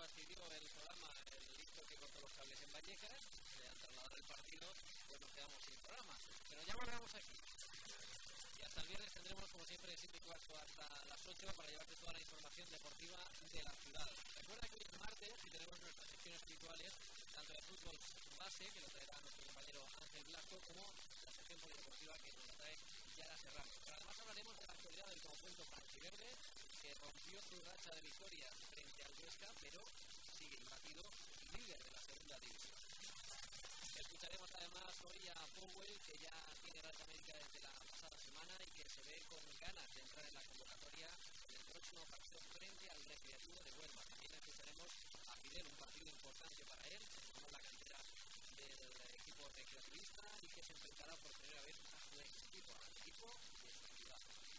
fastidió el programa, el listo que cortó los cables en Vallecas, al trasladar el partido, pues nos quedamos sin programa. Pero ya volvemos aquí. Y hasta el viernes tendremos, como siempre, de 7 y cuarto hasta las 8 para llevarte toda la información deportiva de la ciudad. Recuerda que hoy es martes y tenemos nuestras secciones habituales, tanto de fútbol base, que lo traerá nuestro compañero Ángel Blasco, como la sección polideportiva que nos la trae Yara Serrano. Pero además hablaremos de la actualidad del conjunto franjiverde, que rompió su racha de victorias frente al Huesca, pero sigue imbatido y líder de la segunda división. Escucharemos además hoy a Powell, que ya tiene alta médica desde la pasada semana y que se ve con ganas de entrar en la convocatoria en el próximo partido frente al Recreativo de Huelva. También escucharemos a Fidel, un partido importante para él, como la cantera del equipo recreativista y que se enfrentará por primera vez a su ex equipo, al equipo de su ciudad.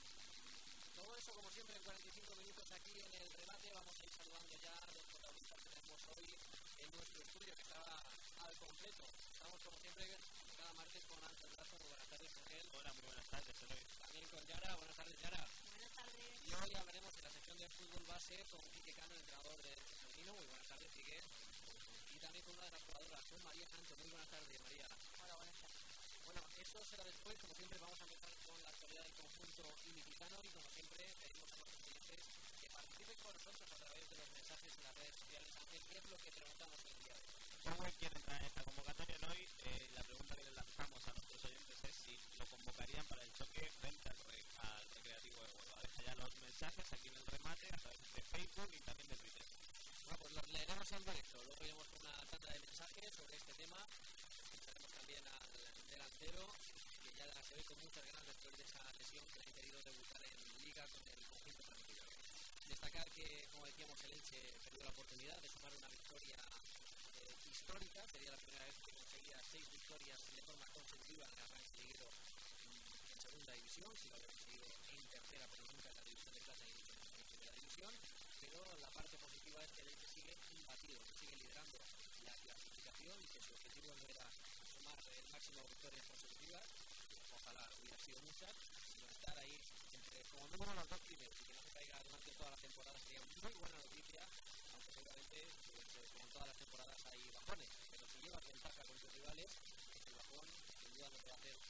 Todo eso, como siempre, en 45 minutos aquí en el remate. Vamos a ir saludando ya a los protagonistas que tenemos hoy en nuestro estudio, que estaba al completo. Estamos, como siempre, cada martes con Ángel Blasco. Muy buenas tardes, Ángel. Hola, muy buenas tardes, Eloy. También con Yara. Buenas tardes, Yara. Buenas tardes. Y hoy hablaremos de la sección de fútbol base con Quique Cano, entrenador del femenino. Muy buenas tardes, Quique. Y también con una de las jugadoras, con María Sánchez. Muy buenas tardes, María. Hola, buenas tardes. Bueno, eso será después. Como siempre, vamos a empezar con la actualidad del conjunto ilicitano y, como siempre, pedimos a los clientes que participen con nosotros a través de los mensajes en las redes sociales. Ángel, ¿qué es lo que preguntamos el día de hoy? ¿Cómo quiere entrar en esta convocatoria hoy? La pregunta que le lanzamos a nuestros oyentes es si lo convocarían para el choque frente al Recreativo de Huelva. Deja ya los mensajes aquí en el remate a través de Facebook y también de Twitter. Bueno, pues los leeremos en directo. Luego iremos con una tanda de mensajes sobre este tema. Escucharemos también al delantero, que ya se ve con muchas ganas después de esa lesión que le ha impedido debutar en Liga con el conjunto franjiverde. Destacar que, como decíamos, el Elche perdió la oportunidad de sumar una victoria histórica. Sería la primera vez que conseguía 6 victorias de forma consecutiva en el arranque seguido en segunda división. Si lo había conseguido en tercera, pero nunca en la división de plata y en primera división. Pero la parte positiva es que el Elche sigue imbatido, que sigue liderando la clasificación y que su objetivo no era sumar el máximo de victorias consecutivas, ojalá hubiera sido muchas, sino estar ahí entre como número los dos primeros y que no se caiga durante toda la temporada. Sería muy buena noticia, aunque seguramente como en todas las temporadas hay bajones, pero si llevas ventaja con tus rivales, el bajón sin duda no te va a hacer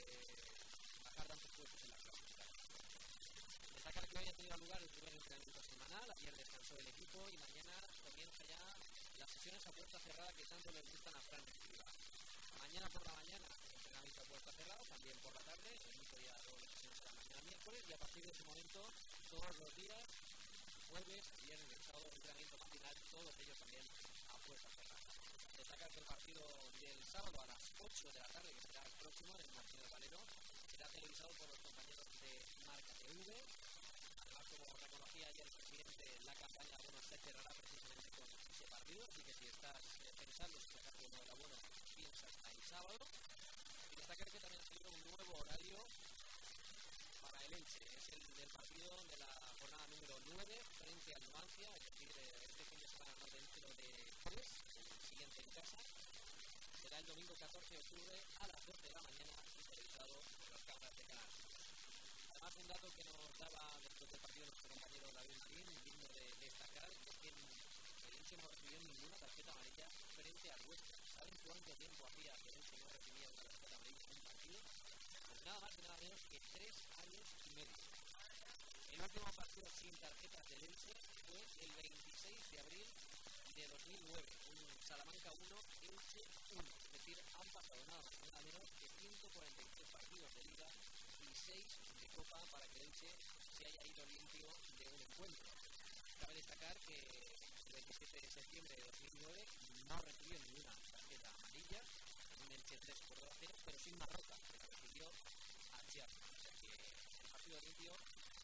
bajar tantos puestos en la clasificación. Destacar que hoy ha tenido lugar el primer entrenamiento semanal, ayer descansó el equipo y mañana comienza ya las sesiones a puerta cerrada que tanto les gustan a Fran Escribá. Mañana por la mañana, entrenamiento a puerta cerrada, también por la tarde, el único día de las sesiones será mañana miércoles y a partir de ese momento, todos los días, jueves, viernes, el sábado, entrenamiento matinal, todos ellos también a puerta cerrada. Destacar que el partido del sábado a las 8 de la tarde, que será el próximo en el Martínez Valero, será televisado por los compañeros de Marca TV. Además, como reconocía ayer el presidente, la campaña se cerrará precisamente con ese partido, así que si estás pensando si sacaste uno de la buena, piensa hasta el sábado. Y destacar que también ha salido un nuevo horario para el Elche, es el del partido de la jornada número 9 frente al Numancia, es decir, este fin de semana no dentro de 3, el siguiente en casa. Será el domingo 14 de octubre a las 12 de la mañana y televisado por las cámaras de Canal. Además, un dato que nos daba después del partido nuestro compañero David Marín, digno de destacar, es que el Elche no recibió ninguna tarjeta amarilla frente al Huesca. ¿Saben cuánto tiempo hacía que el Elche no recibía una tarjeta amarilla en un partido? Pues nada más y nada menos que 3 años y medio. El último partido sin tarjetas del Elche fue el 26 de abril de 2009, un Salamanca 1, Elche 1. Es decir, han pasado nada más y nada menos que 143 partidos de Liga y 6 de Copa para que el Elche se haya ido limpio de un encuentro. Cabe destacar que el 27 de septiembre de 2009 no recibió ninguna tarjeta amarilla, en un Elche 3-0, pero sin Marroca, que la recibió a Chiapas. O sea que el partido limpio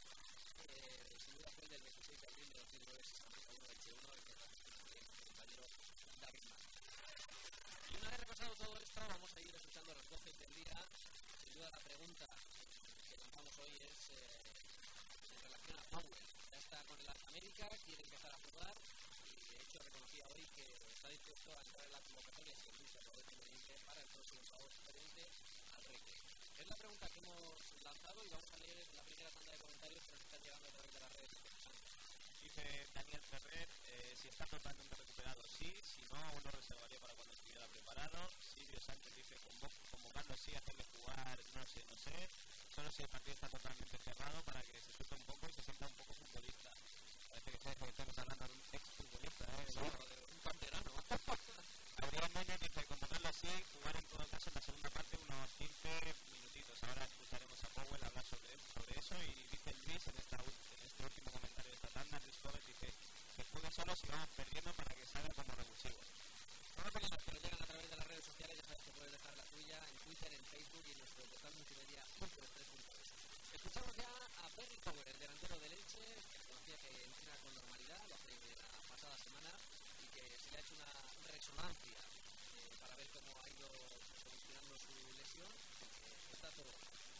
sin duda fue el del 26 de abril de 2009, Salamanca 1, Elche 1, el compañero David Martín. Y una vez repasado todo esto, vamos a ir escuchando los voces del día. Sin duda la pregunta que lanzamos hoy es en relación a Powell. Ya está con el América, quiere empezar a jugar y de hecho reconocía hoy que está dispuesto a entrar en la convocatoria si el Luis se puede conveniente para el próximo sábado frente al Recre. Es la pregunta que hemos lanzado y vamos a leer la primera tanda de comentarios que nos están llegando a través de las redes sociales. Dice dice Daniel Ferrer, si está totalmente recuperado, sí, si no, aún lo reservaría para cuando estuviera preparado. Silvio Sánchez dice, convocarlo sí, hacerle jugar, no sé, solo si el partido está totalmente cerrado para que se suelte un poco y se sienta un poco futbolista. Parece que estamos hablando de un exfutbolista, sí, un canterano. Adrián Núñez dice, convocarlo así, jugar en todo caso en la segunda parte unos 15 minutitos. Ahora escucharemos a Powell hablar sobre eso. Y dice Luis en este último comentario de esta tanda, Luis Gómez dice que juegue solo si vamos perdiendo para que salga como revulsivo. Son opiniones que nos llegan a través de las redes sociales, ya sabes que puedes dejar la tuya en Twitter, en Facebook y en nuestro portal multimedia .3.es. Escuchamos ya a Perry Power, el delantero del Elche, que conocía que entrena con normalidad, lo hace de la pasada semana y que se le ha hecho una resonancia para ver cómo ha ido solucionando su lesión. Está todo.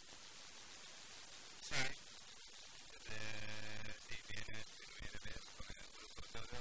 Sí, viene primera vez con el grupo todo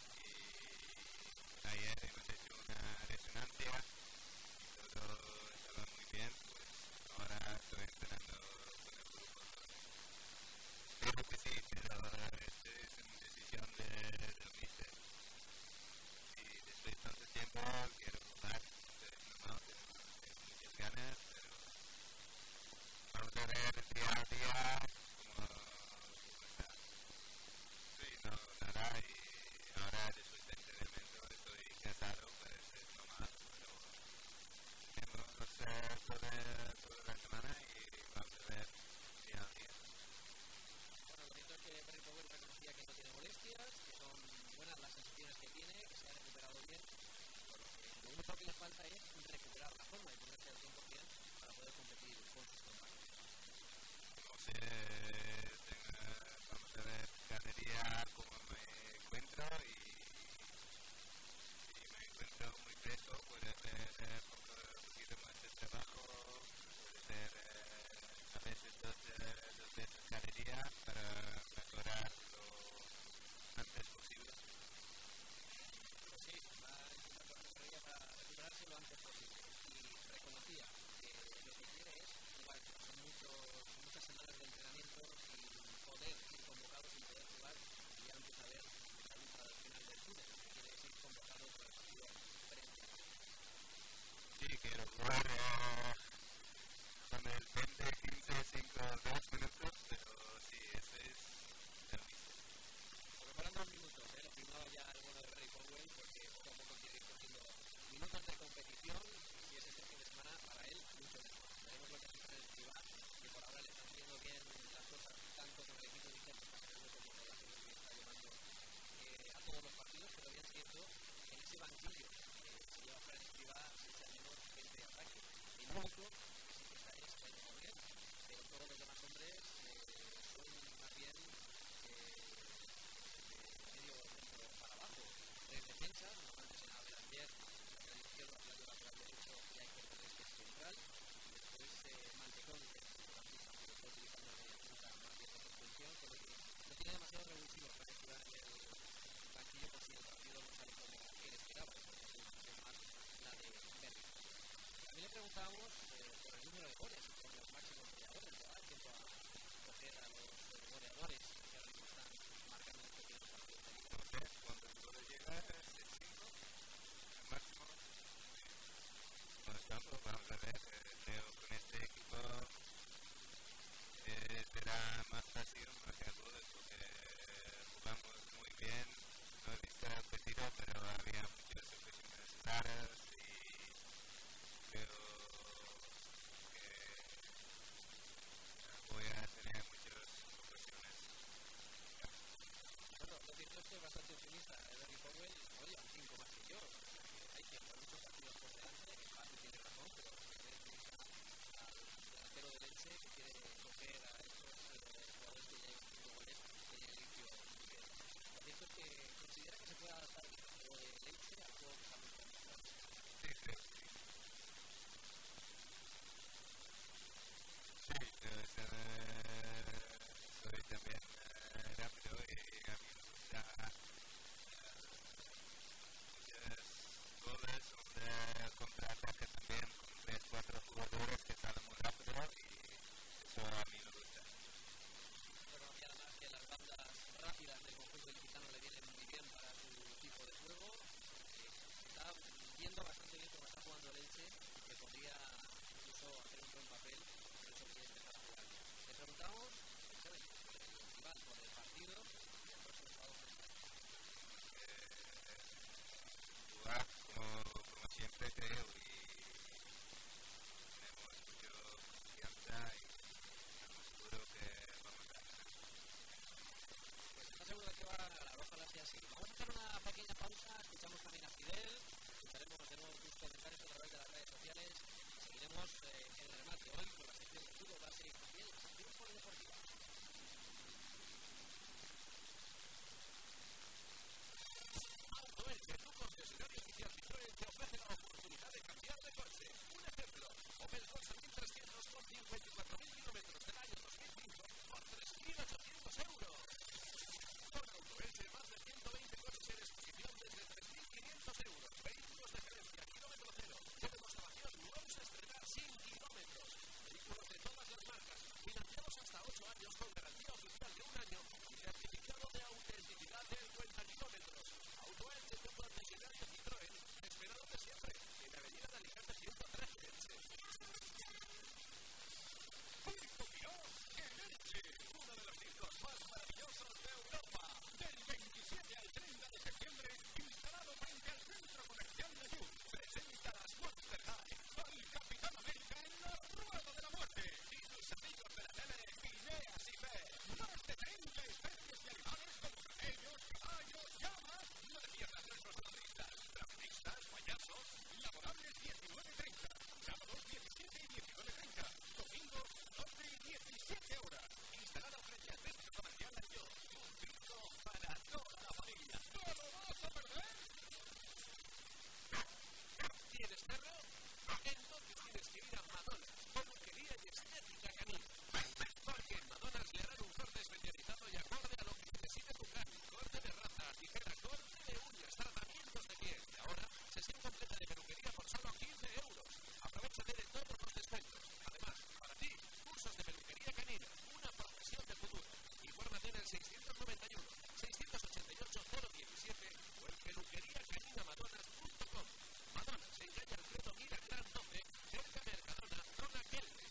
y ayer hemos hecho una resonancia y todo estaba muy bien, pues ahora estoy entrenando con el grupo todo. Creo que sí, pero esta es una decisión del míster y después de tanto tiempo quiero jugar, es normal, tengo muchas ganas, pero vamos a ver día a día cómo está. Sí, no, nada, y ahora después del entrenamiento estoy cansado, pues es normal, pero tenemos toda la semana y vamos a ver día a día. Bueno, lo cierto es que Perry Power reconocía que no tiene molestias, que son buenas las sensaciones que tiene, que se ha recuperado bien, por lo único que le falta es recuperar la forma y ponerse al 100% para poder competir con sus compañeros. No sé, vamos a ver cada día cómo me encuentro y si me encuentro muy preso puede ser un poquito más de trabajo, puede ser a veces dos veces cada día para mejorar lo antes posible. Pues sí, va a intentar ponerse al día para recuperarse lo antes posible y reconocía que lo que quiere es jugar, son muchas semanas de entrenamiento sin poder ir convocado, sin poder jugar y ya empieza a ver la luz al final del túnel, que quiere ser convocado por el partido frente a Sí, quiero jugar con el 20, 15, 5, 2 minutos, pero sí, ese es el míster. Porque fueron 2 minutos, lo firmaba ya el bueno de Perry Powell porque poco a poco quiere ir cogiendo minutos de competición y si es este fin de semana para él mucho mejor. Veremos lo que hace con el Escribá, que por ahora le están haciendo bien las cosas tanto con el equipo de Vicente como con la gente que está llevando a todos los partidos, pero bien cierto que en ese banquillo se lleva fuera el Escribá se echa menos gente de ataque. El único que sí que está es el Gabriel, pero todos los demás hombres son más bien medio centro para abajo. Tres defensas, normalmente se llama Belanger, lateral izquierdo, Flavio lateral derecho y hay que poner que es central. Después Mantecón, que es centrocampista, pero está utilizando de punta más bien por función, con lo que no tiene demasiado revulsivo para jugar en el banquillo por si el partido no sale como él esperaba, porque es una opción más la de Berry. También le preguntábamos por el número de goles y por los máximos goleadores, ¿verdad? En cuanto a coger a los goleadores que ahora mismo están marcando en estos partidos de liga. No sé, cuando el gol llega es 5, el máximo. No estamos, vamos a ver, creo con este equipo será más fácil marcar goles porque jugamos muy bien, no he visto el partido, pero había muchas ocasiones claras y creo que voy a tener muchas incluso hacer un buen papel, por eso quiere empezar a jugar. Le preguntamos, ¿sabes? El rival por el partido y el próximo sábado frente a jugar como siempre creo y tenemos mucha confianza y estamos seguros que vamos a ganar. Pues está seguro de que va a ganar, ojalá sea así. Vamos a hacer una pequeña pausa, escuchamos también a Fidel, escucharemos de nuevo tus comentarios a través de las redes sociales, seguiremos en el remate hoy con la sección de fútbol base y también la sección polideportiva. Autoelche, tu concesionario oficial Citroën, te ofrece la oportunidad de cambiar de coche. Un ejemplo, Opel Corsa 1300 con 54.000 kilómetros del año 2005 por 3.800 euros. Con Autoelche, más de 120 coches en exposición desde 3.500 euros. Vehículos de gerencia, kilómetro cero, de demostración, nuevos a estrenar sin kilómetros. Vehículos de todas las marcas, financiados hasta 8 años con garantía oficial de un año y certificado de autenticidad del cuenta kilómetros. Autoelche, tu concesionario Citroën, esperándote siempre en Avenida de Alicante 113 Elche. Circo Miró en Elche, uno de los circos más maravillosos de Europa. Del 27 al 30 de septiembre, instalado frente al Centro Comercial de Llull, presenta las Monster High al Capitán América en la Rueda de la Muerte y sus amigos de la tele, Phineas y Ferb. Más de 30 especies de animales como camellos, caballos, llamas. No te pierdas nuestros protagonistas, trapezistas, payasos, laborables 19:30, sábados 17 y 19:30, domingos 12 y 17 horas. Instalado frente al Centro Comercial de Llull, un circo para toda la familia. ¿No lo vas a perder? ¿Tienes perro? Entonces tienes que ir a Madonna, peluquería y estética canina. Porque en Madonna le harán un corte especializado y acorde a lo que necesite tu can. Corte de raza, tijera, corte de uñas, tratamientos de piel. Y ahora, sesión completa de peluquería por solo 15 euros. Aprovechate de todos los descuentos. Además, para ti, cursos de peluquería canina, una profesión de futuro. Infórmate en el 691 688 017 o en peluqueriacaninamadonna.com. Madonna se engaña Alfredo Mira Gran 12, cerca Mercadona, zona Kelme.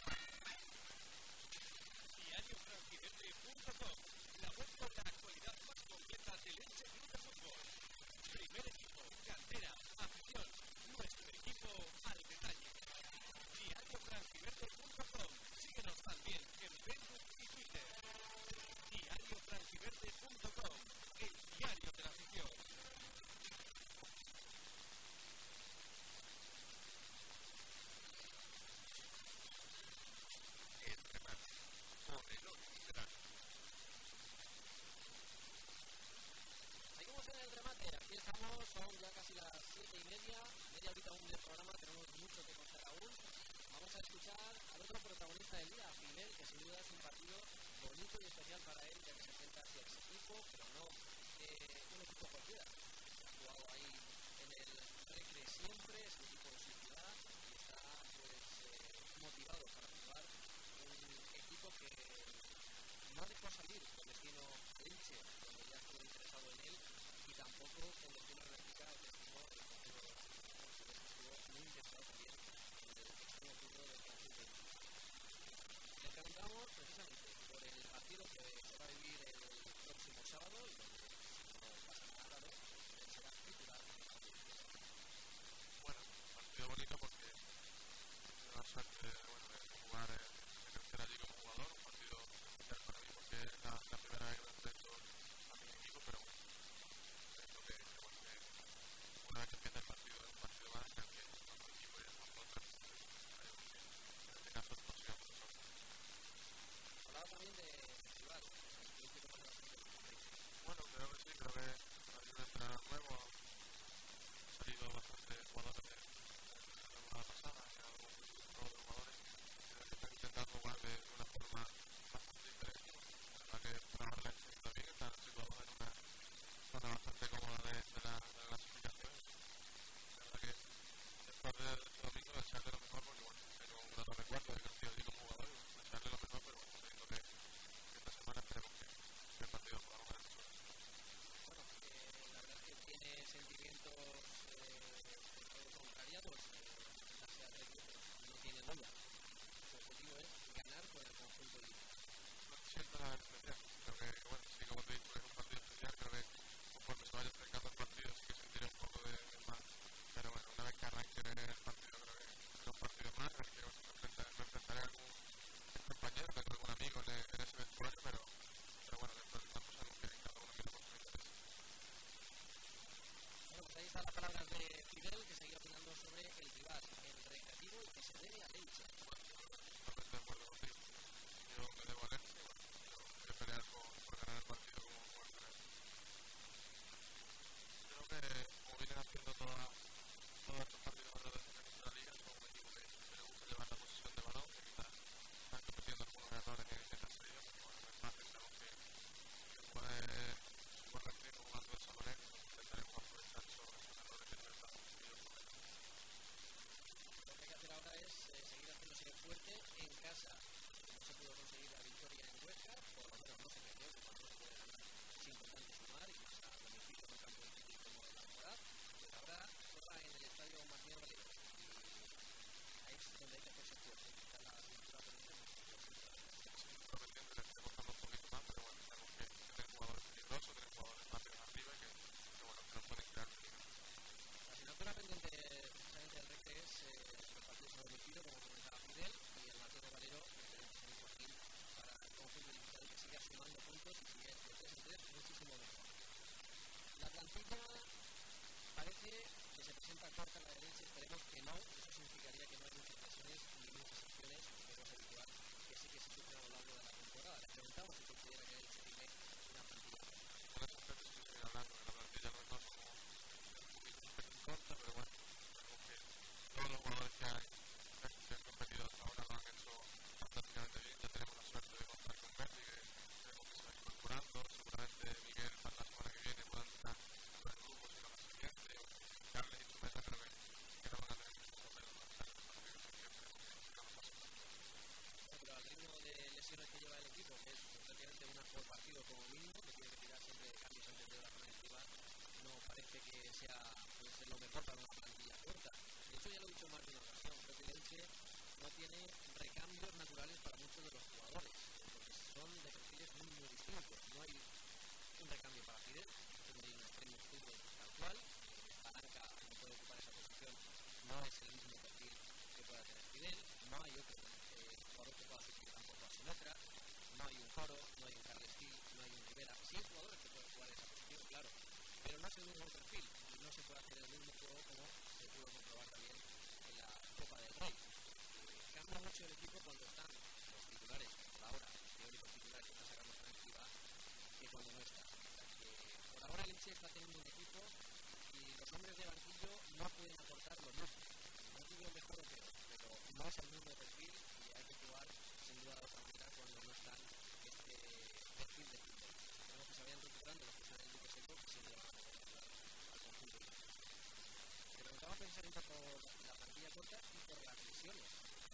DiarioFranquiverde.com, la web con la actualidad más completa del Elche Club de Fútbol. Primer equipo, cantera, afición, nuestro equipo al detalle. DiarioFranquiverde.com, síguenos también en Facebook y Twitter. DiarioFranquiverde.com, el diario de la afición. El remate, por el Orquídea. Seguimos en el remate, aquí estamos, son ya casi las 7:30, media horita aún del programa, tenemos mucho que contar aún. Vamos a escuchar al otro protagonista del día, Fidel, que sin duda es un partido bonito y especial para él, ya que se enfrenta hacia ese equipo, pero no un equipo cualquiera. Ha jugado ahí en el Recre siempre, es un equipo de su ciudad y está motivado para jugar un equipo que no dejó salir con destino Elche, donde ya estuvo interesado en él, y tampoco con destino Benfica, el destino del conjunto de la ciudad, que estuvo muy interesado también en el extremo turno del conjunto de Elche. Le preguntamos precisamente por el partido que se va a vivir el próximo sábado y donde, si no pasa nada raro, él será titular en el partido. Bueno, partido bonito porque tengo la suerte de jugar de crecer allí como jugador, un partido especial para mí porque es la primera vez que me enfrento a mi equipo, pero bueno, es lo que una vez que empieza el partido es un partido más en el que nuestro equipo y nosotros en este caso nos sigamos nosotros. Hablaba también de rival, Bueno, creo que sí, creo que hay un entrenador nuevo, han salido bastantes jugadores de la temporada pasada, hay algún grupo de jugadores que están intentando jugar de una forma bastante diferente. La verdad que por ahora la está bien, están situados en una zona bastante cómoda de la clasificación. La verdad que después de este domingo echarle lo mejor, porque bueno, tengo un grato recuerdo de que han sido allí como jugador, echarle lo mejor, pero bueno, digo que esta semana esperemos que el partido podamos ganar nosotros. Bueno, la verdad es que tiene sentimientos de todo contrariados, enfrentarse al Recre, no tiene duda todos estos partidos ahora de la liga son un equipo que le gusta llevar la posesión de balón, que quizás están cometiendo algunos errores en la salida, porque bueno, en el empate sabemos que jugar al ritmo jugando de esa manera, pues intentaremos aprovechar esos errores que tiene el partido. Lo que hay que hacer ahora es seguir haciéndose fuerte en casa. No se pudo conseguir la victoria en Huesca, por lo menos no se perdió, que cuando se puede ganar es importante sumar y más a domicilio en un campo difícil como el Alcoraz. Pero ahora juega en el estadio Martín Valero y ahí es donde hay que hacerse fuerte. Está la cintura por el centro. Prometiendo le esté costando un poquito más, pero bueno, sabemos que tienen jugadores peligrosos, tienen jugadores rápidos arriba y que bueno, que nos pueden crear peligro. La asignatura pendiente precisamente del recre es los partidos a domicilio, como comentaba Fidel, y el Martín Valero esperemos que sea un fortín para el conjunto digital que siga sumando puntos y sigue de 3 en 3 muchísimo mejor. La plantilla parece que se presenta corta en la derecha, esperemos que no, eso significaría que no hay muchas lesiones ni muchas acciones, como es habitual, que sí que se sufren a lo largo de la temporada. Le preguntamos si considera que se tiene una plantilla corta. Con estos aspectos sí que seguir hablando de la plantilla, no es como un poquito corta, pero bueno, sabemos que todos los jugadores que hay que han competido hasta ahora lo han hecho fantásticamente bien. Ya tenemos la suerte de contar con Messi, que tenemos que se va incorporando. Seguramente Miguel para la semana que viene puedan estar en el grupo si no la siguiente. Carles y Chumeta creo que no van a tener mucho problema para estar en el partido, así que esperemos que no nos pase nada. Pero al ritmo de lesiones que lleva el equipo, que es prácticamente una por partido como mínimo, que tiene que tirar siempre de cambios antes de la zona estival, no parece que puede ser lo mejor para una plantilla corta. De hecho, ya lo he dicho más de una ocasión, creo que el Elche no tiene recambios naturales para muchos de los jugadores, porque son de perfiles muy distintos. No hay un recambio para Fidel, que no hay un extremo fútbol tal cual. Palanca, que puede ocupar esa posición, no es el mismo perfil que pueda tener Fidel. No hay otro jugador que pueda suplir tampoco a Sinatra. No hay un Foro, no hay un Carles Gil, no hay un Rivera. Sí hay jugadores que pueden jugar esa posición, claro, pero no es el mismo perfil y no se puede hacer el mismo juego como se pudo comprobar también en la Copa del Rey. Cambia mucho el equipo cuando están los titulares, por ahora, el teórico titular que está sacando con activa, que cuando no está. Por ahora el Elche está teniendo un equipo y los hombres de banquillo no pueden aportar lo mismo. No digo mejor o peor, pero no es el mismo perfil y hay que jugar sin duda de otra manera cuando no están este perfil de fútbol. Tenemos que se vayan recuperando los que están en el Duque Seco, que sin duda van a ayudar al conjunto. Te preguntaba precisamente por la plantilla corta y por las lesiones.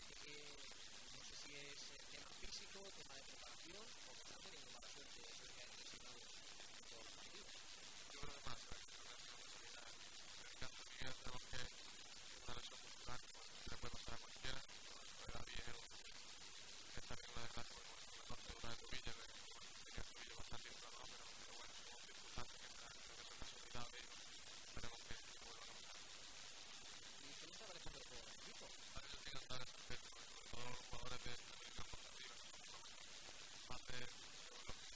No sé si es tema físico, tema de preparación o que están teniendo mala suerte de que hay lesionados en todos los partidos. Yo creo que más la lesión de salida del caso de Miguel, tenemos que una lesión muscular que le puede pasar a cualquiera. Era viejo, que está bien una desgracia porque con la torcedura de tobillo, tenía el tobillo bastante inflamado, pero bueno, son circunstancias que creo que son casualidades y esperemos que vuelvan a pasar. ¿Y qué le está pareciendo el juego del equipo? Parece que tienen que dar ese aspecto, sobre todo los jugadores de medio campo de arriba, que son los más de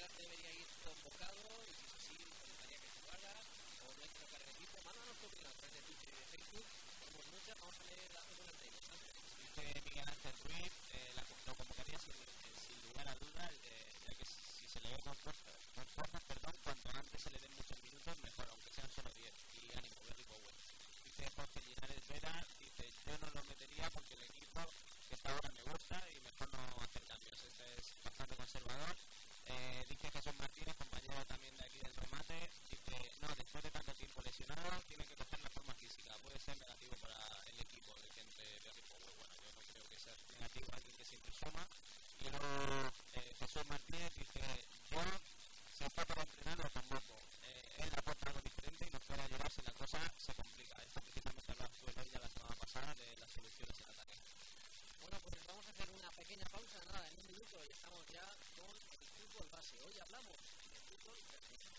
consideras que debería ir convocado y si es así, te gustaría que jugara o no hay que tocar el equipo? Mándanos tu opinión a través de Twitter y de Facebook. Tenemos muchas, vamos a leer las opiniones de ellos. Dice Miguel Ángel Ruiz, lo convocaría sin lugar a dudas, ya que si se le ve con fuerzas, cuanto antes se le den muchos minutos, mejor, aunque sean solo 10. Y ánimo, Gary Powell. Dice Jorge Linares Vera, dice, yo no lo metería porque el equipo que está ahora me gusta y mejor no hacer cambios. Este es bastante conservador. Dice Jesús Martínez, compañero también de aquí del remate, dice, no, después de tanto tiempo lesionado, tiene que coger la forma física. Puede ser negativo para el equipo de que entre Gary Powell. Bueno, yo no creo que sea negativo alguien que siempre suma. Y luego Jesús Martínez dice, yo si está para entrenar lo convoco. Él aporta algo diferente y nos puede ayudar si la cosa se complica. Esto precisamente hablaba ya la semana pasada de las soluciones en ataque. Bueno, pues vamos a hacer una pequeña pausa, nada, en un minuto y estamos ya con el fútbol base. Hoy hablamos de fútbol femenino.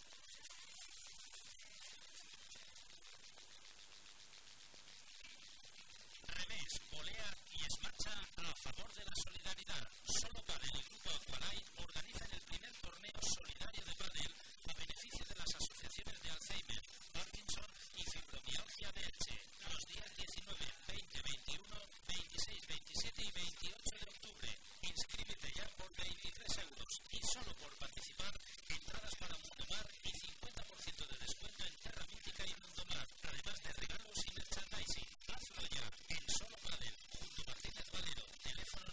Remés, volea y esmarcha a favor de la solidaridad. Solo Padel y Grupo Aqualight organizan el primer torneo solidario de pádel a beneficio de las asociaciones de Alzheimer, Parkinson y fibromialgia de Elche. Los días 19, 20, 21, 26, 27 y 28 de octubre. Inscríbete ya por 23 euros y solo por participar, entradas para Mundomar y 50% de descuento en Terra Mítica y Mundomar, además de regalos y merchandising. Hazlo ya en Solo Padel, junto a Martínez Valero, teléfono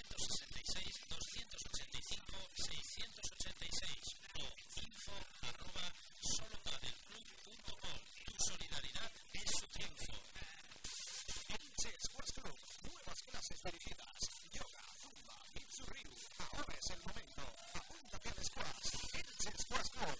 966-285-686 o info@solopadelclub.com. Tu solidaridad es su triunfo. Elche Squash Club, nuevas clases dirigidas, yoga, zumba, Mitsu-Ryu. Ahora es el momento. Apúntate al squash. Elche Squash Club.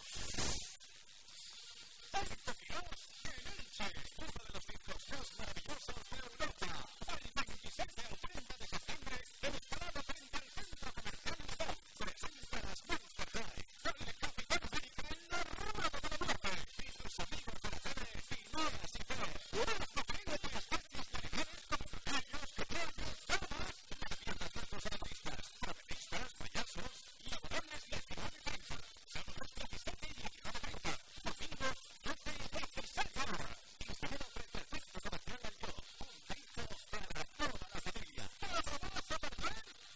Tokio en Elche, uno de los circos más maravillosos de Europa. Del 27 al 30 de septiembre, instalado frente al centro comercial Ledón, presenta las Monster High con el Capitán América en la rueda de la muerte y sus amigos de la tele, Phineas y Ferb. Unos cocodrilos de especies de animales como caballos, caballos, damas, leyendas de los artistas, panelistas, payasos y adorables de 19 y 30. Sábados 17 y 19:30. Domingos 12 y 16 horas. Instalado frente al centro comercial del Yo. Un circo para toda la familia. ¿Te lo vas a perder?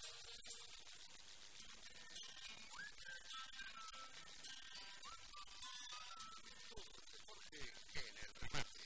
Jorge en el remate.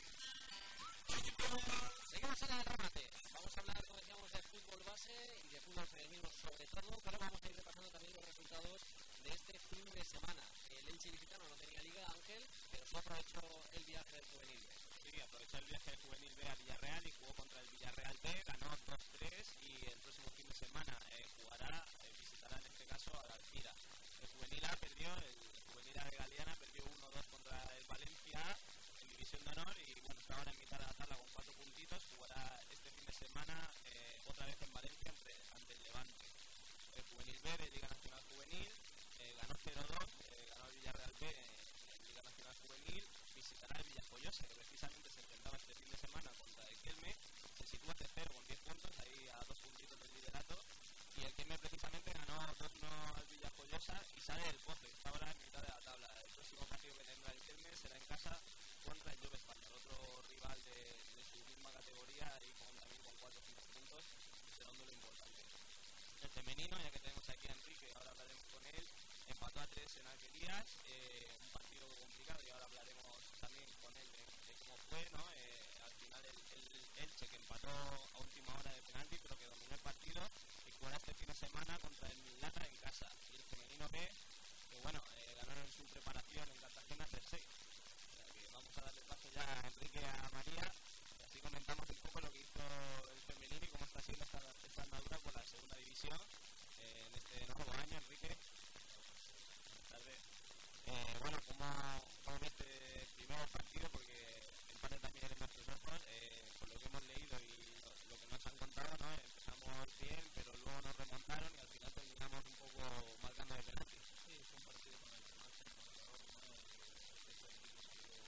Seguimos en el remate. Vamos a hablar, como decíamos, de fútbol base y de fútbol femenino sobre todo, pero vamos a ir repasando también los resultados de este fin de semana. El Elche Ilicitano no tenía liga, Ángel, pero se aprovechó el viaje del juvenil B. Sí, aprovechó el viaje del juvenil B a Villarreal y jugó contra el Villarreal B, ganó 2-3 y el próximo fin de semana visitará en este caso a la Alcira. El juvenil A perdió, el juvenil A de Galeana perdió 1-2 contra el Valencia A en división de honor y bueno, está ahora en mitad de la tabla con 4 puntitos, jugará este fin de semana otra vez en Valencia ante el Levante. El juvenil B de Liga Nacional Juvenil ganó 0-2, ganó el Villarreal B en Liga Nacional Juvenil, visitará el Villajoyosa, que precisamente se enfrentaba este fin de semana contra el Kelme, se sitúa tercero con 10 puntos, ahí a 2 puntitos del liderato, y el Kelme precisamente ganó 2-1 al Villajoyosa y sale del pozo, está ahora en mitad de la tabla. El próximo partido que tendrá el Kelme será en casa contra el Jove Español, otro rival de su misma categoría y también con 4 o 5 puntos, y será un duelo importante. El femenino, ya que tenemos aquí a Enrique, ahora hablaremos con él, empató a 3 en Alquerías, un partido complicado y ahora hablaremos también con él de cómo fue, ¿no? Al final el Elche que empató a última hora de penalti, pero que dominó el partido y jugará este fin de semana contra el Milata en casa. Y el femenino B, que bueno, ganó en su preparación en Cartagena 3-6. O sea que vamos a darle paso ya a Enrique y a María, y así comentamos un poco lo que hizo el femenino y cómo está siendo esta andadura por la segunda división en este nuevo año. Enrique, buenas tardes. Bueno, ¿cómo viste el primer partido? Porque en parte también eres nuestros ojos, por lo que hemos leído y lo que nos han contado, ¿no? Empezamos bien, pero luego nos remontaron y al final terminamos un poco marcando de penalti. Sí, fue un partido con el más marcador, ¿no? Estos equipos que yo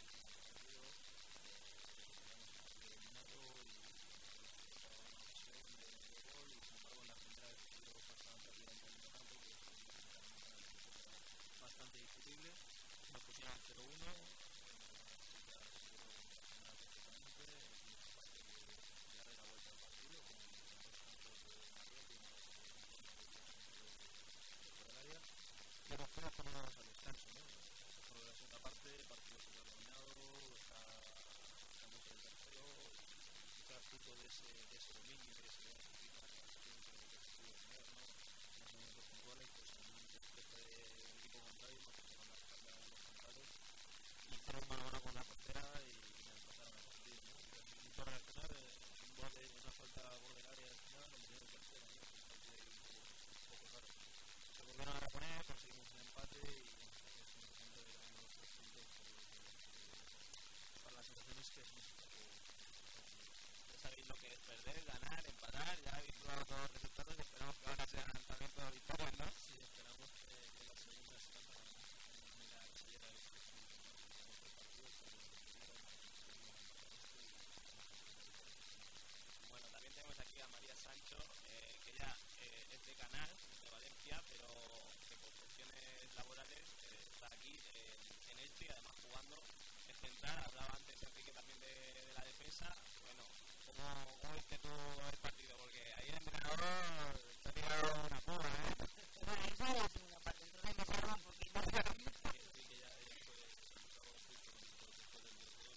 eliminado y estaba una ocasión de gol y sin embargo en la primera vez que yo pasaba prácticamente al medio campo, que nos pusieron 0-1. Pero fue ponernos al descanso, ¿no? Por la segunda parte, el partido se ha dominado, está sacándose el tercero, quizás fruto de ese dominio, de esa actividad que se pudo tener, ¿no? En los momentos puntuales, pues en un despeje del equipo contrario, nos pusieron la espalda a los centrales y fueron mano a mano con la portera y nos pasaron a partir, ¿no? Y para reaccionar, un gol de una falta por el área al final, el primero tercero, ¿no? Un poco raro. Se volvieron a reponer, conseguimos un empate y es importante ganar los 3 puntos para las situaciones que es muy importante. Ya sabéis lo que es perder, ganar, empatar, ya habéis probado todos los resultados y esperamos que ahora sean también todas victorias, ¿no? Sí, esperamos que la segunda sea una manera que saliera del partido, bueno, también tenemos aquí a María Sancho, que ya es de Canal, de Valencia, pero que por cuestiones laborales está aquí en Elche y además jugando en central. Hablaba antes Enrique también de la defensa. Bueno, ¿cómo viste tú el partido? Porque ahí el entrenador te ha tirado una pura, ¿eh? Bueno, esa es la segunda parte, entonces me quedaba un poquito. Sí, que ya fue justo después del director,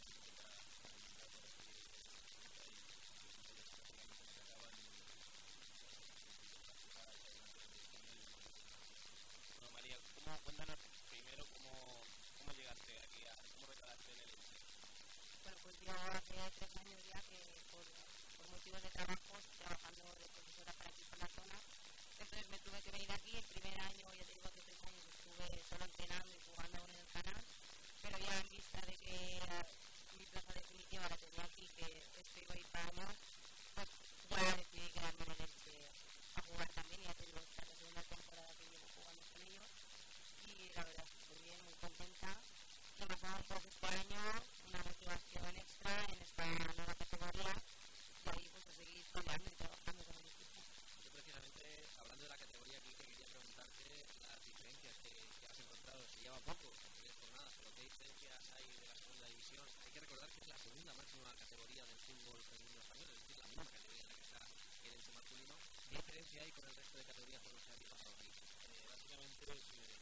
Bueno, María, cuéntanos primero cómo llegaste aquí, cómo recalaste en el Elche. Bueno, pues yo hace 3 años ya que por motivos de trabajo estoy trabajando de profesora para aquí por la zona. Entonces me tuve que venir aquí. El primer año, ya te digo, hace 3 años estuve solo entrenando y jugando en el canal, pero ya en vista de que mi plaza definitiva la tenía aquí, que esto iba a ir para años, pues ya decidí quedarme en el Elche a jugar también. Y ya te digo, esta es la segunda temporada que llevo jugando con ellos y la verdad es que estoy bien, muy contenta. Me ha pasado un poco este año una motivación extra en esta nueva categoría y ahí pues a seguir peleando y trabajando con el equipo. Yo precisamente, hablando de la categoría aquí, quería preguntarte las diferencias que has encontrado. Se lleva poco, 3 jornadas, pero ¿qué diferencias hay de la segunda división? Hay que recordar que es la segunda máxima categoría del fútbol femenino español, es decir, la misma categoría en la que está el Elche masculino. ¿Qué diferencia hay con el resto de categorías por los que habéis pasado aquí? Básicamente es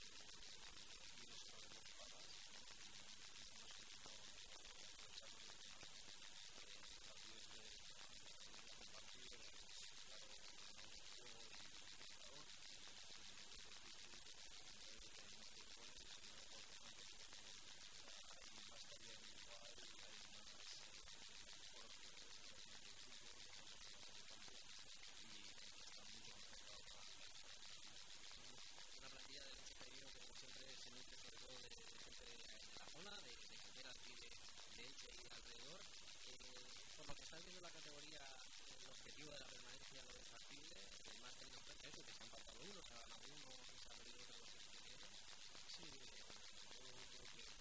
una plantilla del Elche femenino que, como siempre, se nutre sobre todo de gente de la zona, de cantera aquí de Elche y alrededor. Por lo que estás viendo la categoría, el objetivo de la permanencia lo es factible, más teniendo en cuenta eso, que se han faltado uno, se ha ganado uno, se ha perdido otro de los extranjeros. sí, yo creo que podemos tenernos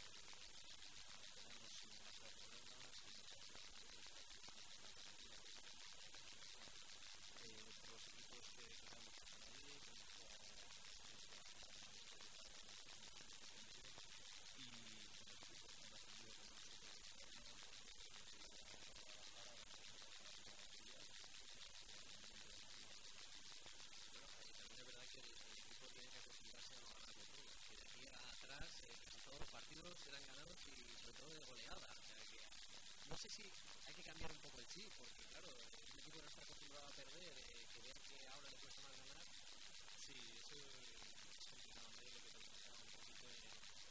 sin demasiados problemas, sin por los equipos que sabemos que están ahí, y También es verdad que el equipo tiene que acostumbrarse a no ganarlo todo, que de aquí atrás casi todos los partidos serán ganados y sobre todo de goleada. O sea que no sé si hay que cambiar un poco el chip, porque claro, el equipo no está acostumbrado a perder, que vean que ahora le cuesta más ganar. sí, eso es complicado, ¿no? Lo que te comentaba un poquito el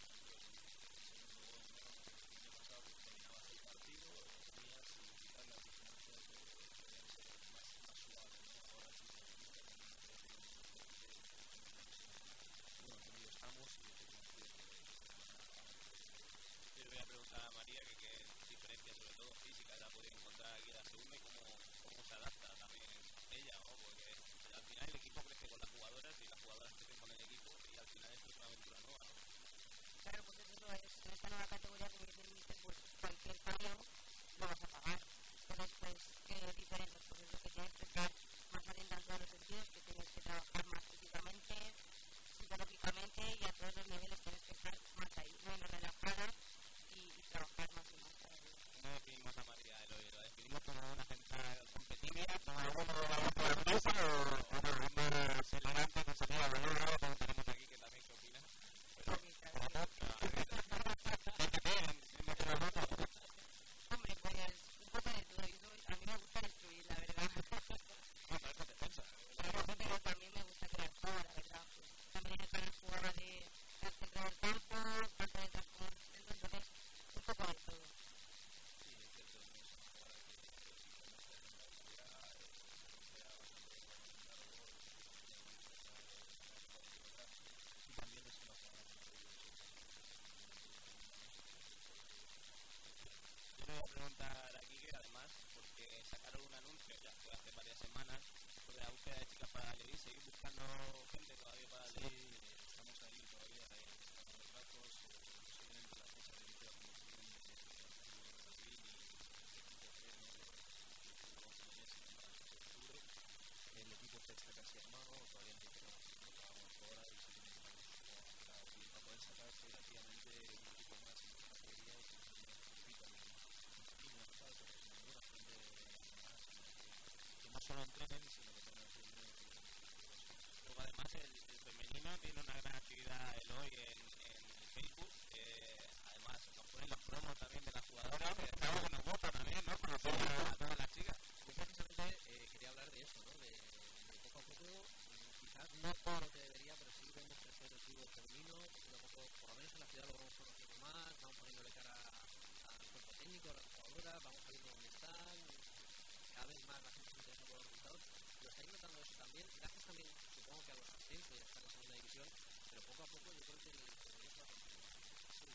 año pasado dominabas el partido, tenías y quizás las distancias podían ser más suaves, ¿no? Ahora sí que bueno, con ello estamos y yo le voy a preguntar a María que qué diferencias, sobre todo físicas, ha podido encontrar aquí en la segunda y cómo se adapta también ella, ¿no? Porque al final el equipo crece con las jugadoras y las jugadoras crecen con el equipo y al final esto es una aventura nueva, ¿no? Claro, pues eso es, en esta nueva categoría que me permite, pues cualquier fallo lo vas a pagar. Entonces, pues, ¿qué diferencias? Pues es lo que tienes que estar más atenta en todos los sentidos, que tienes que trabajar más físicamente, psicológicamente y a todos los niveles tienes que estar también el canal jugaba de al centro del campo, tanto detrás como en el centro, entonces un poco de todo. Yo le voy a preguntar aquí que además, porque sacaron un anuncio, ya fue hace varias semanas, sobre la búsqueda de chicas para Levi, seguir buscando gente todavía para Levi. Sí, estamos ahí todavía buscando los datos, posiblemente la fecha de inicio de la el equipo está casi armado, todavía no tenemos ahora y seguimos para poder sacar relativamente un equipo más en la categoría y que no solo entrenen, sino que también Luego además el femenino tiene una gran actividad el hoy en Facebook, además nos ponen los promos también de las jugadoras, que estamos que nos votan también, ¿no? Por todas las chicas. Yo precisamente quería hablar de eso, ¿no? De poco a poco, quizás no todo lo que debería, pero sí vemos crecer el fútbol femenino, poco a poco, por lo menos en la ciudad lo vamos conociendo más, vamos poniéndole cara al cuerpo técnico, a las jugadoras, vamos a ver dónde están, cada vez más la gente se interesa por los resultados. Pero estáis notando eso también, gracias también, supongo que a los ascensos ya están en segunda división, pero poco a poco yo creo que el progreso va a continuar. Sí,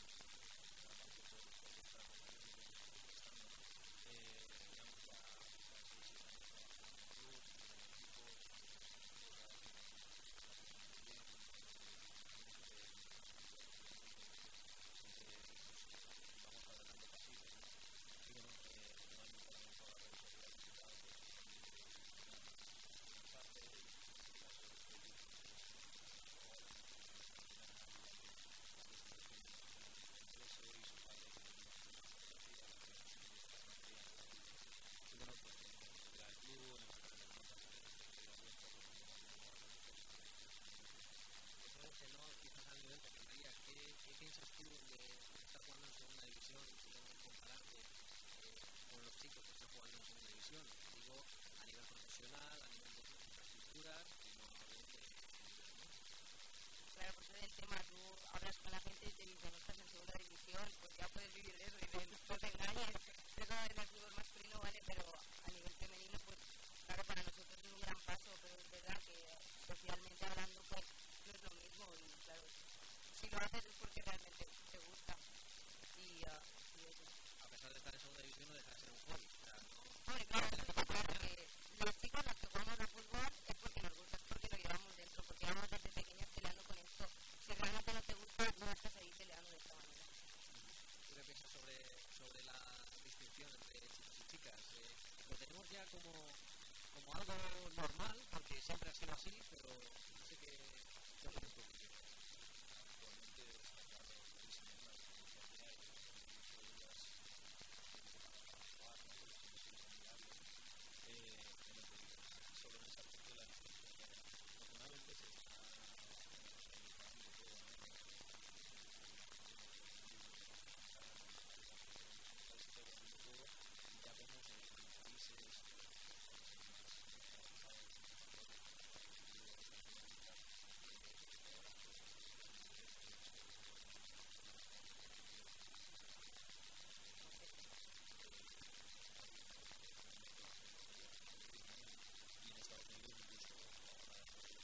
¿qué piensas tú de estar jugando en segunda división y si tengo que compararte con los chicos que están jugando en segunda división? Digo, a nivel profesional, a nivel de infraestructuras, y no hablo de nivel, ¿no? Claro, pues es el tema, tú hablas con la gente y te dicen, no estás en segunda división, pues ya puedes vivir de eso, y no te engañes, eso en el fútbol masculino vale, pero a nivel femenino, pues claro, para nosotros es un gran paso, pero es verdad que socialmente hablando, pues no es lo mismo, y claro, si lo haces es porque realmente te gusta, y eso. A pesar de estar en segunda división, no deja de ser un hobby, o sea, no... Bueno, claro, que los chicos, los que jugamos al fútbol, es porque nos gusta, es porque lo llevamos dentro, porque llevamos desde pequeños peleando con esto. Si realmente no te gusta, no estás ahí peleando de esta manera. ¿Tú qué piensas sobre la distinción entre chicos y chicas? Lo tenemos ya como algo normal, porque siempre ha sido así, pero no sé qué opinas tú. Actualmente está claro muchísimo más solo en esa aspecto de la diferencia. Afortunadamente se está evitando todo, ¿no? Ya vemos en países y en Estados Unidos incluso ahora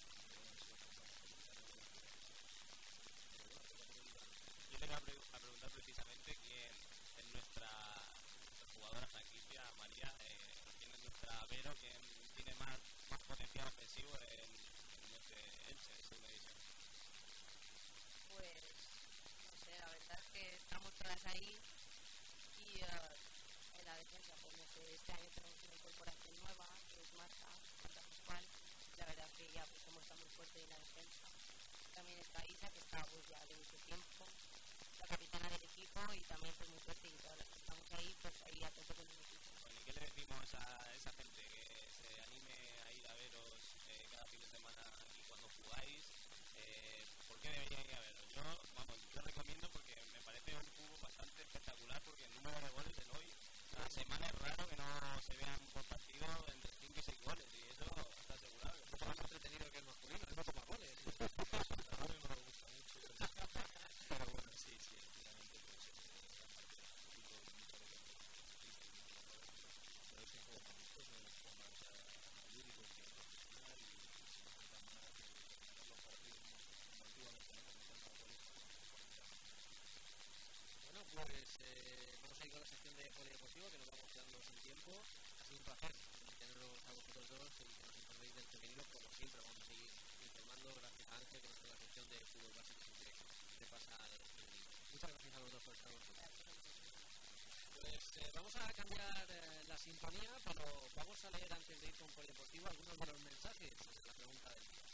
Yo le voy a preguntar precisamente quién es nuestra jugadora franquicia, María, quién es nuestra Vero, quién tiene más potencial ofensivo en este Elche, segunda división. Pues, no sé, la verdad es que estamos todas ahí y en la defensa, pues no sé, este año tenemos una incorporación nueva, que es Marta Pascual, la verdad es que ya pues como está muy fuerte en la defensa. También está Isa, que está pues ya de mucho tiempo, la capitana del equipo y también pues muy fuerte y todas las que estamos ahí, pues ahí a tope con el equipo. Bueno, ¿y qué le decimos a esa gente que se anime a ir a veros cada fin de semana y cuando jugáis? ¿Por qué deberían ir a veros? Yo recomiendo porque me parece un fútbol bastante espectacular porque el número de goles del hoy, la semana es raro que no se vean por partido entre 5 y 6 goles y eso está asegurado. mucho más entretenido que el masculino, es mucho más goles. polideportivo, que nos vamos quedando sin tiempo. Ha sido un placer teneros a vosotros dos y que nos informéis del femenino, como siempre. Vamos a seguir informando gracias a Ángel, que nos toca la sección de fútbol básico que pasa al femenino. Muchas gracias a los dos por estar con nosotros. Pues vamos a cambiar la sintonía, pero vamos a leer antes de ir con polideportivo algunos de los mensajes de la pregunta del día.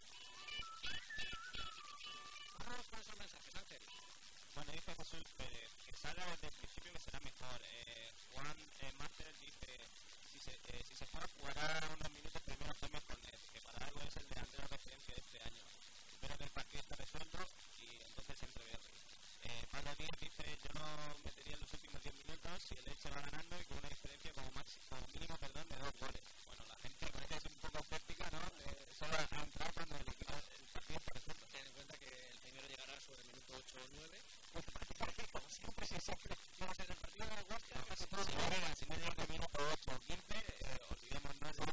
Vamos con esos mensajes, Ángel. Bueno, dice Jesús Pérez que salga desde el principio que será mejor. Juan Máster dice si se fuera jugará unos minutos primero Jaime Cornet, que para algo es el delantero de referencia de este año. Espero que el partido esté resuelto y entonces entre Berry. Pablo Díaz dice yo no metería en los últimos 10 minutos si el Elche va ganando y con una diferencia como mínimo de 2 goles. Bueno, la gente parece es un poco escéptica, ¿no? Solo ha entrado cuando el partido está resuelto. Ten en cuenta que el primero llegará sobre el minuto 8 o 9. Como siempre vamos a ser el partido de la Huasca, casi todo se agrega, si no llega el minuto 8 o 15, olvidémonos de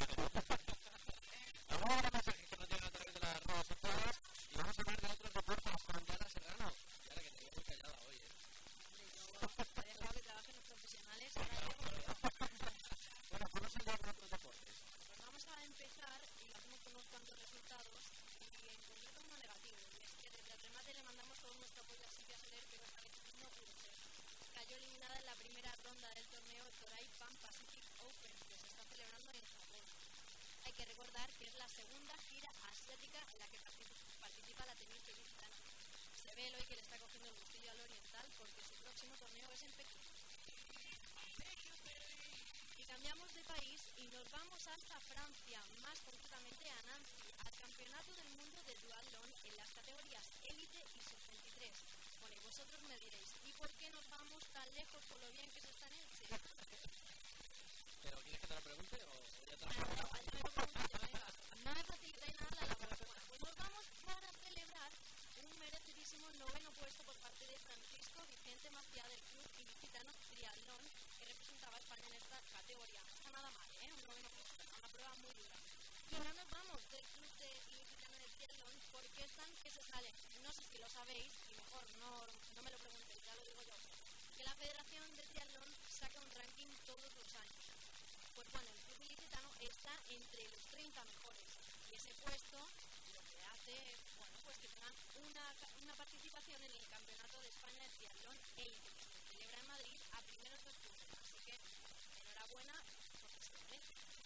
algunos de los mensajes que nos llegan a través de las redes sociales y vamos a hablar de otros deportes con Yara Serrano. Yara, que te veo muy callada hoy, He dejado que trabajen los profesionales. Bueno, ¿cómo se llaman otros deportes? Pues vamos a empezar y lo hacemos con unos cuantos resultados y en concreto uno negativo. Y es que desde el remate le mandamos todo nuestro apoyo a Silvia Soler, pero esta vez no pudo ser. Cayó eliminada en la primera ronda del torneo Toray Pan Pacific Open, que se está celebrando en Japón. Hay que recordar que es la segunda gira asiática en la que participa la tenista ilicitana. Se ve el hoy que le está cogiendo el gustillo al oriental porque su próximo torneo es en Pekín. Y cambiamos de país y nos vamos hasta Francia, más concretamente a Nancy, al Campeonato del Mundo de Duatlón en las categorías élite y sub-23. Bueno, y vosotros me diréis, ¿y por qué nos vamos tan lejos por lo bien que se está en Elche? ¿Pero quieres que te lo pregunte o ya te lo No me facilitáis nada la labor. Bueno, pues nos vamos para celebrar un merecidísimo 9º puesto por parte de Francisco Vicente Maciá del Club Ilicitano Triatlón, que representaba a España en esta categoría. No está nada mal, un 9º puesto, una prueba muy dura. Y no nos vamos del Club de Ilicitano de Triatlón porque están que se salen. No sé si lo sabéis, y mejor no me lo preguntéis, ya lo digo yo, que la Federación de Triatlón saca un ranking todos los años. Pues bueno, el Club Ilicitano está entre los 30 mejores y ese puesto lo que hace es, bueno, pues que tengan una participación en el Campeonato de España de Triatlón élite, que se celebra en Madrid a primeros de octubre. Así que enhorabuena, profesionales.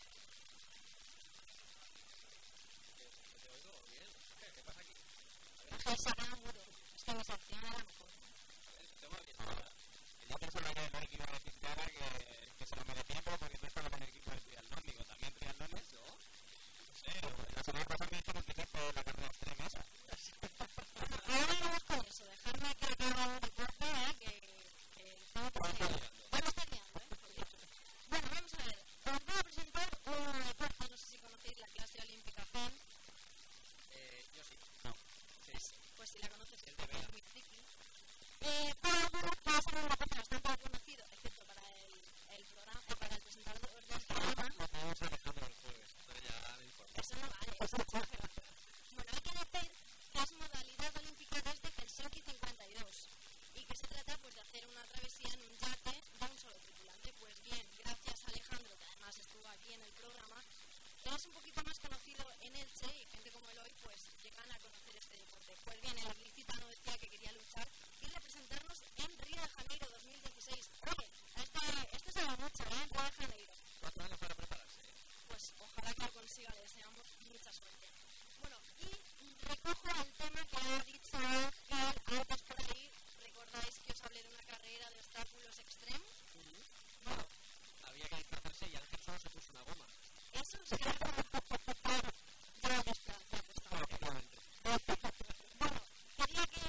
te oigo bien. ¿Qué pasa aquí? Se queda mudo. Es que mi sección era mejor. A ver, te va bien. El día que se vaya el equipo de la Pizcara que se lo merecía, pero porque tú estabas en el equipo de triatlón, digo, también triatlones, ¿no? No sé, la semana pasada me dijeron que hice la carrera extrema esa. Ahora vamos con eso, dejarme que haga un deporte, que estamos terminando. Vamos terminando, Bueno, vamos a ver. Os voy a presentar un deporte, no sé si conocéis la clase olímpica FEM. Yo sí. No. Sí. Pues si la conoces, El de Bea. muy friki. Para algunos va a ser un deporte bastante reconocido, excepto para el programa, para el presentador del programa. Lo tenemos Alejandro el jueves, pero ya me informo. Eso no vale, eso es exagerado. Bueno, hay que decir que es modalidad olímpica desde Helsinki 52 y que se trata pues de hacer una travesía en un yate de un solo tripulante. Pues bien, gracias a Alejandro, que además estuvo aquí en el programa, es un poquito más conocido en Elche y gente como Eloy pues llegan a conocer este deporte. Pues bien, el ilicitano decía que quería luchar y representarnos en Río de Janeiro 2016. Oye, esto se va mucho, en Río de Janeiro. 4 años para prepararse. Pues ojalá que lo consiga, le deseamos mucha suerte. Bueno, y recojo el tema que ha dicho Ángel antes por ahí. ¿Recordáis que os hablé de una carrera de obstáculos extremos? Bueno, había que disfrazarse y Ángel solo se puso una goma. Eso es que ya lo está. Efectivamente. Bueno, quería que...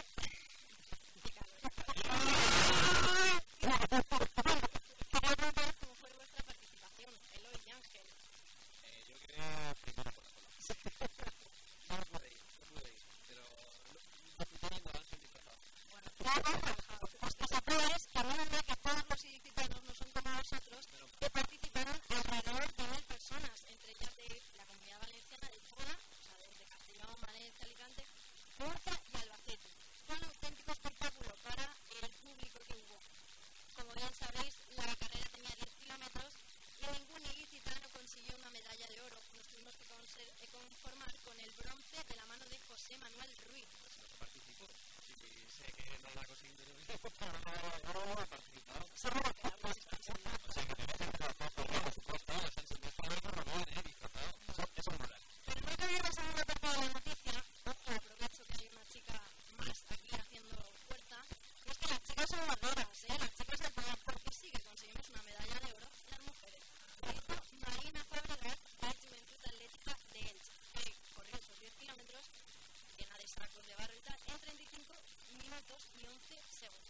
Quería preguntaros cómo fue vuestra participación, Eloy y Ángel. Yo quedé primero por la cola. No pude ir, pero disfruté viendo a Ángel disfrazado. Bueno, ya hemos trabajado. Pues que sepáis que a mí que todos los ilicitanos no son como nosotros, que participaron alrededor de 1000 personas, entre ellas de la Comunidad Valenciana de toda, o sea, desde Castellón, Valencia, Alicante, Murcia y Albacete. Fue un auténtico espectáculo para el público que hubo. Como bien sabéis, la José Manuel Ruiz. Participo. Sí, sé que no la ha conseguido, pero no ha participado. Seguro que la hemos escuchado. O sea, que te ves entre los dos, por supuesto, los han sentido muy bien, disfrutado. Eso es moral. Pero no te la segunda parte de la noticia. Ojo, aprovecho que hay una chica más aquí haciendo fuerza. Y es que las chicas son guarderas, las chicas al final, porque sí que conseguimos una medalla de oro las mujeres. Lo hizo Marina Fábregas, la Juventud Atlética de Elche, que corrió esos 10 kilómetros llena de sacos de barro y tal, en 35 minutos y 11 segundos.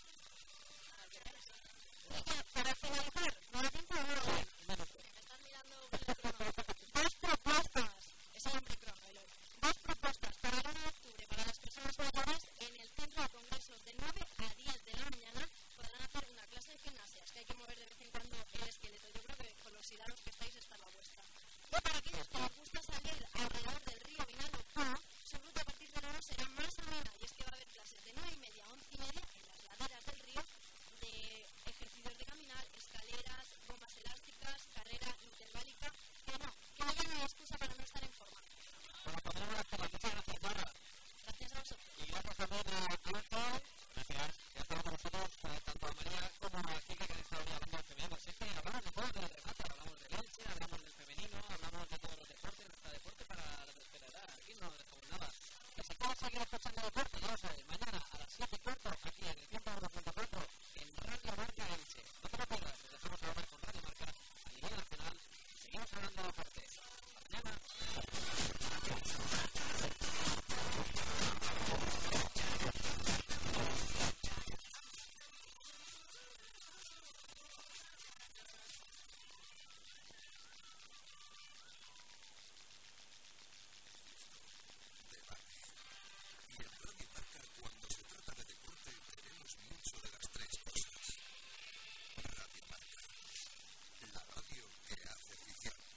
Para finalizar, ¿no la pinta o no? Me estás mirando con el cronómetro. Dos propuestas. Es el hombre crono, dos propuestas para el 1 de octubre para las personas mayores en el centro de congresos de 9 a 10 de la mañana podrán hacer una clase de gimnasia. Es que hay que mover de vez en cuando el esqueleto. Yo creo que con los hilados que estáis esta es la vuestra. O para aquellos que les gusta salir alrededor del río Vinalopó, su ruta a partir de ahora será más amena. Y es que va a haber clases de 9:30 a 11:30 en las laderas del río de ejercicios de caminar, escaleras, bombas elásticas, carrera interválica. Que no haya una excusa para no estar en forma. Bueno, pues tenemos las muchas gracias, Sara. Gracias a vosotros. Y gracias también a Alberto. Gracias. Que ha estado con nosotros, tanto a María como a Kike, que han estado hablando del femenino. Si es que hablamos de todo, del remate, hablamos del Elche, hablamos del femenino, hablamos de todos los deportes, hasta deporte para la tercera edad. Aquí no dejamos nada. Que si quieres seguir escuchando deporte, ya lo sabes, mañana a las 7:15, aquí en el 101.4, en Radio Marca Elche. No te lo pierdas, nos dejamos ahora con Radio Marca a nivel nacional. Seguimos hablando de deporte.